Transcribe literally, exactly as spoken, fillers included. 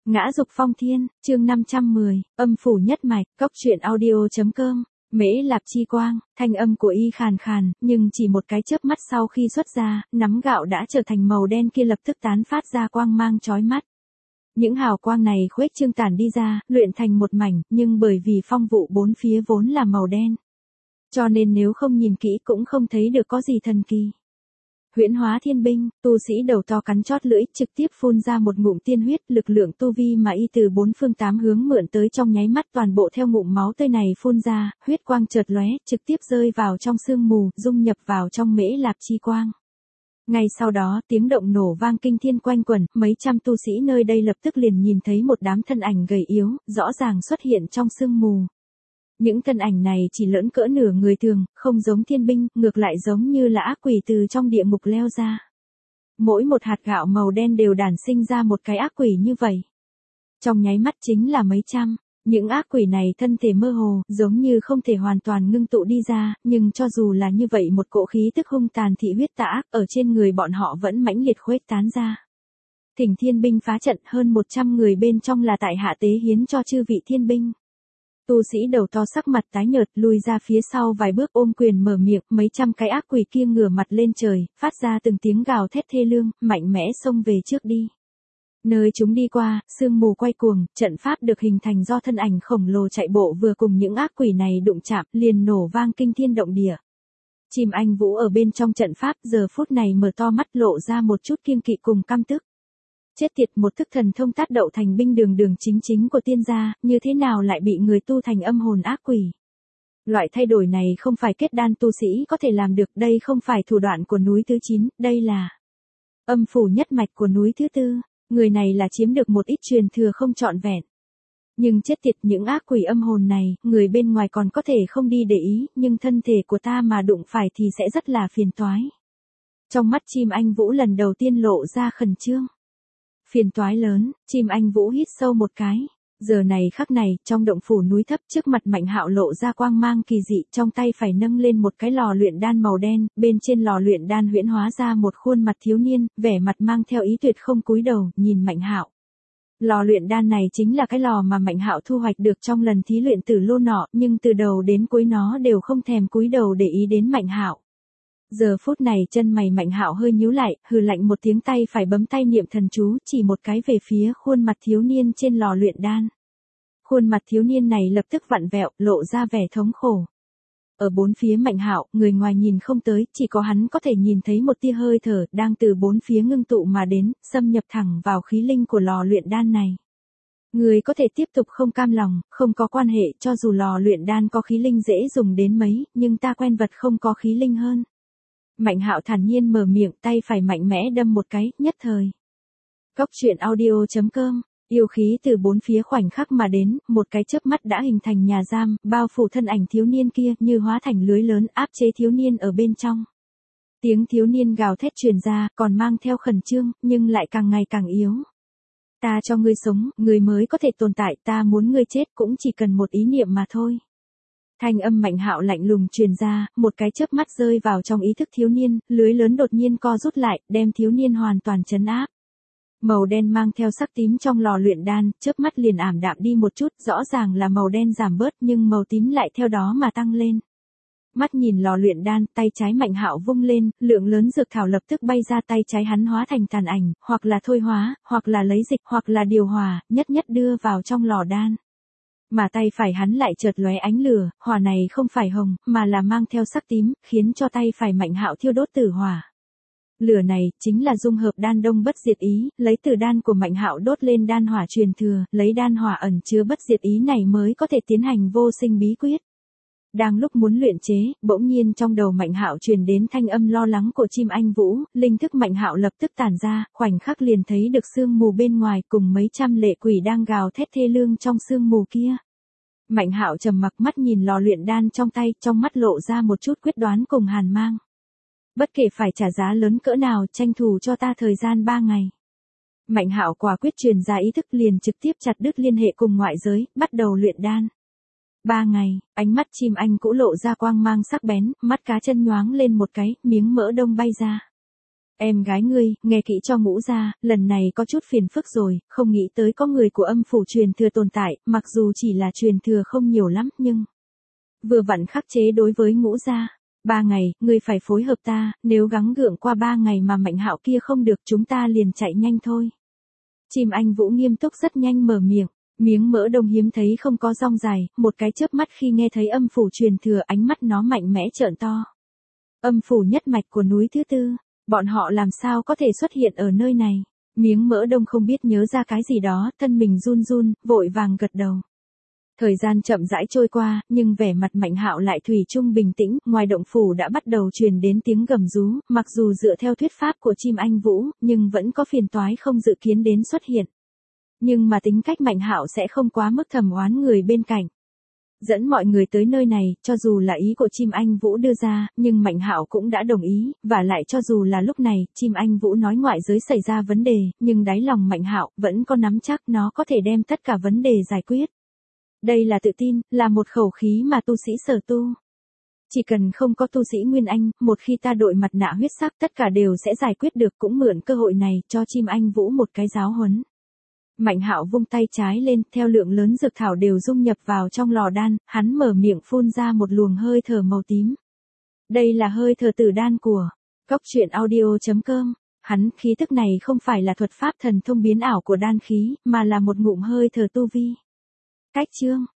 Ngã dục phong thiên, chương năm trăm mười, âm phủ nhất mạch, cốc truyện audio.com, Mễ Lạp Chi Quang, thanh âm của y khàn khàn, nhưng chỉ một cái chớp mắt sau khi xuất ra, nắm gạo đã trở thành màu đen kia lập tức tán phát ra quang mang chói mắt. Những hào quang này khuếch trương tản đi ra, luyện thành một mảnh, nhưng bởi vì phong vụ bốn phía vốn là màu đen. Cho nên nếu không nhìn kỹ cũng không thấy được có gì thần kỳ. Huyễn hóa thiên binh, tu sĩ đầu to cắn chót lưỡi, trực tiếp phun ra một ngụm tiên huyết, lực lượng tu vi mà y từ bốn phương tám hướng mượn tới trong nháy mắt toàn bộ theo ngụm máu tươi này phun ra, huyết quang chợt lóe, trực tiếp rơi vào trong sương mù, dung nhập vào trong Mễ Lạp Chi Quang. Ngay sau đó, tiếng động nổ vang kinh thiên quanh quẩn, mấy trăm tu sĩ nơi đây lập tức liền nhìn thấy một đám thân ảnh gầy yếu, rõ ràng xuất hiện trong sương mù. Những thân ảnh này chỉ lỡn cỡ nửa người thường, không giống thiên binh, ngược lại giống như là ác quỷ từ trong địa ngục leo ra. Mỗi một hạt gạo màu đen đều đản sinh ra một cái ác quỷ như vậy. Trong nháy mắt chính là mấy trăm, những ác quỷ này thân thể mơ hồ, giống như không thể hoàn toàn ngưng tụ đi ra, nhưng cho dù là như vậy một cỗ khí tức hung tàn thị huyết tà ác ở trên người bọn họ vẫn mãnh liệt khuếch tán ra. Thỉnh thiên binh phá trận, hơn một trăm người bên trong là tại hạ tế hiến cho chư vị thiên binh. Tu sĩ đầu to sắc mặt tái nhợt lùi ra phía sau vài bước ôm quyền mở miệng, mấy trăm cái ác quỷ kia ngửa mặt lên trời, phát ra từng tiếng gào thét thê lương, mạnh mẽ xông về trước đi. Nơi chúng đi qua, sương mù quay cuồng, trận pháp được hình thành do thân ảnh khổng lồ chạy bộ vừa cùng những ác quỷ này đụng chạm, liền nổ vang kinh thiên động địa. Chim Anh Vũ ở bên trong trận pháp giờ phút này mở to mắt lộ ra một chút kiêng kỵ cùng căm tức. Chết tiệt, một thức thần thông tát đậu thành binh đường đường chính chính của tiên gia, như thế nào lại bị người tu thành âm hồn ác quỷ. Loại thay đổi này không phải kết đan tu sĩ có thể làm được, đây không phải thủ đoạn của núi thứ chín, đây là âm phủ nhất mạch của núi thứ tư, người này là chiếm được một ít truyền thừa không trọn vẹn. Nhưng chết tiệt, những ác quỷ âm hồn này, người bên ngoài còn có thể không đi để ý, nhưng thân thể của ta mà đụng phải thì sẽ rất là phiền toái. Trong mắt Chim Anh Vũ lần đầu tiên lộ ra khẩn trương. Phiền toái lớn, Chim Anh Vũ hít sâu một cái. Giờ này khắc này, trong động phủ núi thấp trước mặt Mạnh Hạo lộ ra quang mang kỳ dị, trong tay phải nâng lên một cái lò luyện đan màu đen, bên trên lò luyện đan huyễn hóa ra một khuôn mặt thiếu niên, vẻ mặt mang theo ý tuyệt không cúi đầu, nhìn Mạnh Hạo. Lò luyện đan này chính là cái lò mà Mạnh Hạo thu hoạch được trong lần thí luyện tử lô nọ, nhưng từ đầu đến cuối nó đều không thèm cúi đầu để ý đến Mạnh Hạo. Giờ phút này chân mày Mạnh Hạo hơi nhíu lại, hừ lạnh một tiếng, tay phải bấm tay niệm thần chú, chỉ một cái về phía khuôn mặt thiếu niên trên lò luyện đan. Khuôn mặt thiếu niên này lập tức vặn vẹo, lộ ra vẻ thống khổ. Ở bốn phía Mạnh Hạo, người ngoài nhìn không tới, chỉ có hắn có thể nhìn thấy một tia hơi thở đang từ bốn phía ngưng tụ mà đến, xâm nhập thẳng vào khí linh của lò luyện đan này. Người có thể tiếp tục không cam lòng, không có quan hệ, cho dù lò luyện đan có khí linh dễ dùng đến mấy, nhưng ta quen vật không có khí linh hơn. Mạnh Hạo thản nhiên mở miệng, tay phải mạnh mẽ đâm một cái, nhất thời. Cốc truyện audio.com, yêu khí từ bốn phía khoảnh khắc mà đến, một cái chớp mắt đã hình thành nhà giam, bao phủ thân ảnh thiếu niên kia như hóa thành lưới lớn áp chế thiếu niên ở bên trong. Tiếng thiếu niên gào thét truyền ra, còn mang theo khẩn trương, nhưng lại càng ngày càng yếu. Ta cho ngươi sống, ngươi mới có thể tồn tại, ta muốn ngươi chết cũng chỉ cần một ý niệm mà thôi. Thanh âm Mạnh Hạo lạnh lùng truyền ra, một cái chớp mắt rơi vào trong ý thức thiếu niên, lưới lớn đột nhiên co rút lại, đem thiếu niên hoàn toàn trấn áp. Màu đen mang theo sắc tím trong lò luyện đan, chớp mắt liền ảm đạm đi một chút, rõ ràng là màu đen giảm bớt nhưng màu tím lại theo đó mà tăng lên. Mắt nhìn lò luyện đan, tay trái Mạnh Hạo vung lên, lượng lớn dược thảo lập tức bay ra, tay trái hắn hóa thành tàn ảnh, hoặc là thôi hóa, hoặc là lấy dịch, hoặc là điều hòa, nhất nhất đưa vào trong lò đan. Mà tay phải hắn lại chợt lóe ánh lửa, hỏa này không phải hồng, mà là mang theo sắc tím, khiến cho tay phải Mạnh Hạo thiêu đốt tử hỏa. Lửa này, chính là dung hợp đan đông bất diệt ý, lấy từ đan của Mạnh Hạo đốt lên đan hỏa truyền thừa, lấy đan hỏa ẩn chứa bất diệt ý này mới có thể tiến hành vô sinh bí quyết. Đang lúc muốn luyện chế, bỗng nhiên trong đầu Mạnh Hạo truyền đến thanh âm lo lắng của Chim Anh Vũ, linh thức Mạnh Hạo lập tức tản ra, khoảnh khắc liền thấy được sương mù bên ngoài cùng mấy trăm lệ quỷ đang gào thét thê lương trong sương mù kia. Mạnh Hạo trầm mặc mắt nhìn lò luyện đan trong tay, trong mắt lộ ra một chút quyết đoán cùng hàn mang. Bất kể phải trả giá lớn cỡ nào, tranh thủ cho ta thời gian ba ngày. Mạnh Hạo quả quyết truyền ra ý thức liền trực tiếp chặt đứt liên hệ cùng ngoại giới, bắt đầu luyện đan. Ba ngày, ánh mắt Chim Anh Cũ lộ ra quang mang sắc bén, mắt cá chân nhoáng lên một cái, miếng mỡ đông bay ra. Em gái ngươi, nghe kỹ cho Ngũ gia, lần này có chút phiền phức rồi, không nghĩ tới có người của âm phủ truyền thừa tồn tại, mặc dù chỉ là truyền thừa không nhiều lắm, nhưng vừa vặn khắc chế đối với Ngũ gia. Ba ngày, ngươi phải phối hợp ta, nếu gắng gượng qua ba ngày mà Mạnh Hạo kia không được chúng ta liền chạy nhanh thôi. Chim Anh Vũ nghiêm túc rất nhanh mở miệng, miếng mỡ đông hiếm thấy không có rong dài, một cái chớp mắt khi nghe thấy âm phủ truyền thừa ánh mắt nó mạnh mẽ trợn to. Âm phủ nhất mạch của núi thứ tư, bọn họ làm sao có thể xuất hiện ở nơi này? Miếng mỡ đông không biết nhớ ra cái gì đó, thân mình run run, vội vàng gật đầu. Thời gian chậm rãi trôi qua, nhưng vẻ mặt Mạnh Hạo lại thủy chung bình tĩnh, ngoài động phủ đã bắt đầu truyền đến tiếng gầm rú, mặc dù dựa theo thuyết pháp của chim Anh Vũ, nhưng vẫn có phiền toái không dự kiến đến xuất hiện. Nhưng mà tính cách Mạnh Hạo sẽ không quá mức thầm oán người bên cạnh. Dẫn mọi người tới nơi này, cho dù là ý của chim Anh Vũ đưa ra, nhưng Mạnh Hạo cũng đã đồng ý, và lại cho dù là lúc này, chim Anh Vũ nói ngoại giới xảy ra vấn đề, nhưng đáy lòng Mạnh Hạo vẫn có nắm chắc nó có thể đem tất cả vấn đề giải quyết. Đây là tự tin, là một khẩu khí mà tu sĩ sở tu. Chỉ cần không có tu sĩ Nguyên Anh, một khi ta đội mặt nạ huyết sắc tất cả đều sẽ giải quyết được, cũng mượn cơ hội này cho chim Anh Vũ một cái giáo huấn. Mạnh Hạo vung tay trái lên, theo lượng lớn dược thảo đều dung nhập vào trong lò đan, hắn mở miệng phun ra một luồng hơi thở màu tím. Đây là hơi thở tử đan của Cốc Truyện Audio chấm com. Hắn khí tức này không phải là thuật pháp thần thông biến ảo của đan khí, mà là một ngụm hơi thở tu vi. Cách chương